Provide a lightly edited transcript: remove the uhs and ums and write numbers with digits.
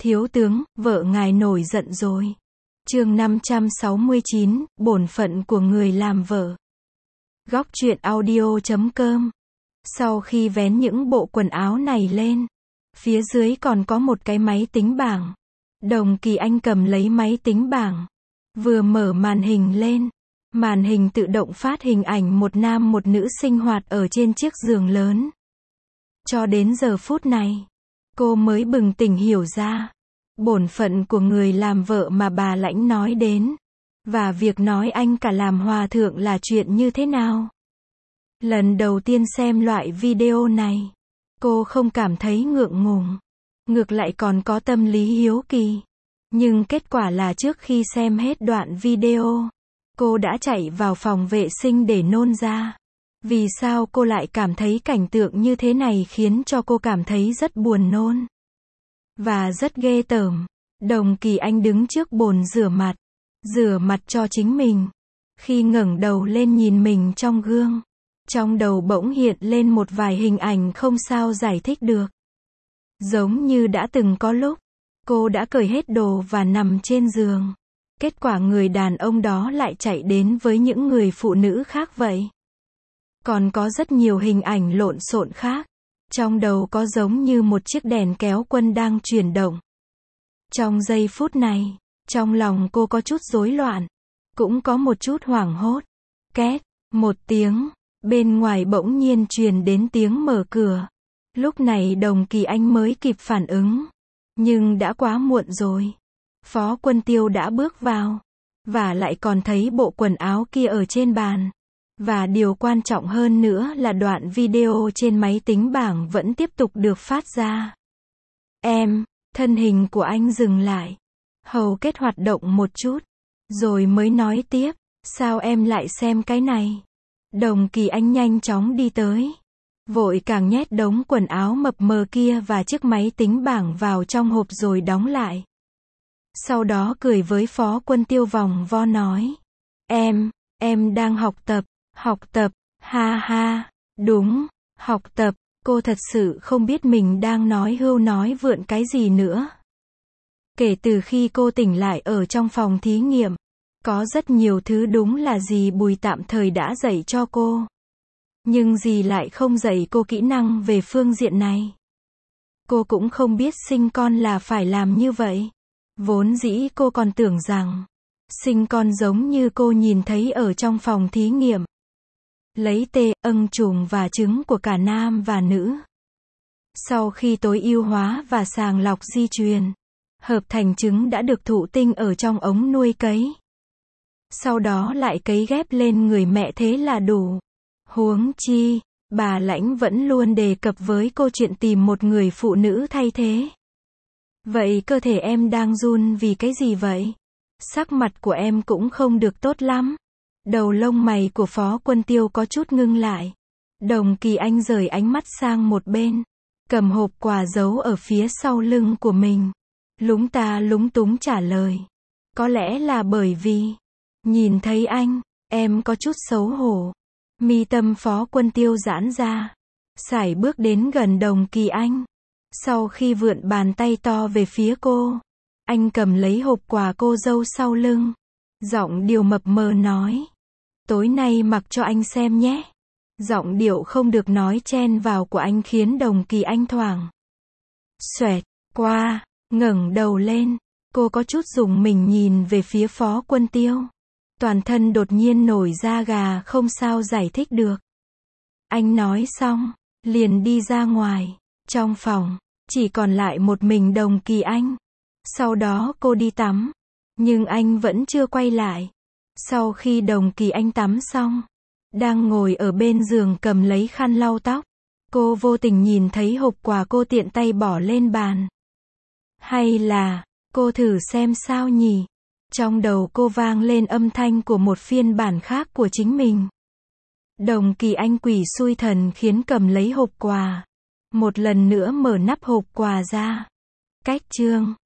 Thiếu tướng, vợ ngài nổi giận rồi. Chương 569, bổn phận của người làm vợ. Góc truyện audio.com. Sau khi vén những bộ quần áo này lên, phía dưới còn có một cái máy tính bảng. Đồng Kỳ Anh cầm lấy máy tính bảng, vừa mở màn hình lên, màn hình tự động phát hình ảnh một nam một nữ sinh hoạt ở trên chiếc giường lớn. Cho đến giờ phút này, cô mới bừng tỉnh hiểu ra, bổn phận của người làm vợ mà bà Lãnh nói đến, và việc nói anh cả làm hòa thượng là chuyện như thế nào. Lần đầu tiên xem loại video này, cô không cảm thấy ngượng ngùng, ngược lại còn có tâm lý hiếu kỳ. Nhưng kết quả là trước khi xem hết đoạn video, cô đã chạy vào phòng vệ sinh để nôn ra. Vì sao cô lại cảm thấy cảnh tượng như thế này khiến cho cô cảm thấy rất buồn nôn và rất ghê tởm. Đồng Kỳ Anh đứng trước bồn rửa mặt cho chính mình. Khi ngẩng đầu lên nhìn mình trong gương, trong đầu bỗng hiện lên một vài hình ảnh không sao giải thích được. Giống như đã từng có lúc, cô đã cởi hết đồ và nằm trên giường. Kết quả người đàn ông đó lại chạy đến với những người phụ nữ khác vậy. Còn có rất nhiều hình ảnh lộn xộn khác. Trong đầu có giống như một chiếc đèn kéo quân đang chuyển động. Trong giây phút này, trong lòng cô có chút rối loạn, cũng có một chút hoảng hốt. Két, một tiếng, bên ngoài bỗng nhiên truyền đến tiếng mở cửa. Lúc này Đồng Kỳ Anh mới kịp phản ứng. Nhưng đã quá muộn rồi. Phó Quân Tiêu đã bước vào. Và lại còn thấy bộ quần áo kia ở trên bàn. Và điều quan trọng hơn nữa là đoạn video trên máy tính bảng vẫn tiếp tục được phát ra. Thân hình của anh dừng lại. Hầu kết hoạt động một chút. Rồi mới nói tiếp, sao em lại xem cái này? Đồng Kỳ Anh nhanh chóng đi tới. Vội càng nhét đống quần áo mập mờ kia và chiếc máy tính bảng vào trong hộp rồi đóng lại. Sau đó cười với Phó Quân Tiêu vòng vo nói. Em đang học tập, ha ha, đúng, học tập. Cô thật sự không biết mình đang nói hưu nói vượn cái gì nữa. Kể từ khi cô tỉnh lại ở trong phòng thí nghiệm, có rất nhiều thứ đúng là dì Bùi tạm thời đã dạy cho cô. Nhưng dì lại không dạy cô kỹ năng về phương diện này. Cô cũng không biết sinh con là phải làm như vậy. Vốn dĩ cô còn tưởng rằng, sinh con giống như cô nhìn thấy ở trong phòng thí nghiệm. Lấy âng trùng và trứng của cả nam và nữ. Sau khi tối ưu hóa và sàng lọc di truyền, hợp thành trứng đã được thụ tinh ở trong ống nuôi cấy. Sau đó lại cấy ghép lên người mẹ thế là đủ. Huống chi, bà Lãnh vẫn luôn đề cập với cô chuyện tìm một người phụ nữ thay thế. Vậy cơ thể em đang run vì cái gì vậy? Sắc mặt của em cũng không được tốt lắm. Đầu lông mày của Phó Quân Tiêu có chút ngưng lại. Đồng Kỳ Anh rời ánh mắt sang một bên, cầm hộp quà giấu ở phía sau lưng của mình. Lúng ta lúng túng trả lời. Có lẽ là bởi vì, nhìn thấy anh, em có chút xấu hổ. Mi tâm Phó Quân Tiêu giãn ra, sải bước đến gần Đồng Kỳ Anh. Sau khi vượn bàn tay to về phía cô, anh cầm lấy hộp quà cô dâu sau lưng. Giọng điệu mập mờ nói. Tối nay mặc cho anh xem nhé. Giọng điệu không được nói chen vào của anh khiến Đồng Kỳ Anh thoảng xoẹt qua, ngẩng đầu lên. Cô có chút rùng mình nhìn về phía Phó Quân Tiêu. Toàn thân đột nhiên nổi da gà không sao giải thích được. Anh nói xong, liền đi ra ngoài. Trong phòng, chỉ còn lại một mình Đồng Kỳ Anh. Sau đó cô đi tắm. Nhưng anh vẫn chưa quay lại. Sau khi Đồng Kỳ Anh tắm xong, đang ngồi ở bên giường cầm lấy khăn lau tóc, cô vô tình nhìn thấy hộp quà cô tiện tay bỏ lên bàn. Hay là, cô thử xem sao nhỉ? Trong đầu cô vang lên âm thanh của một phiên bản khác của chính mình. Đồng Kỳ Anh quỷ xui thần khiến cầm lấy hộp quà. Một lần nữa mở nắp hộp quà ra. Cách chương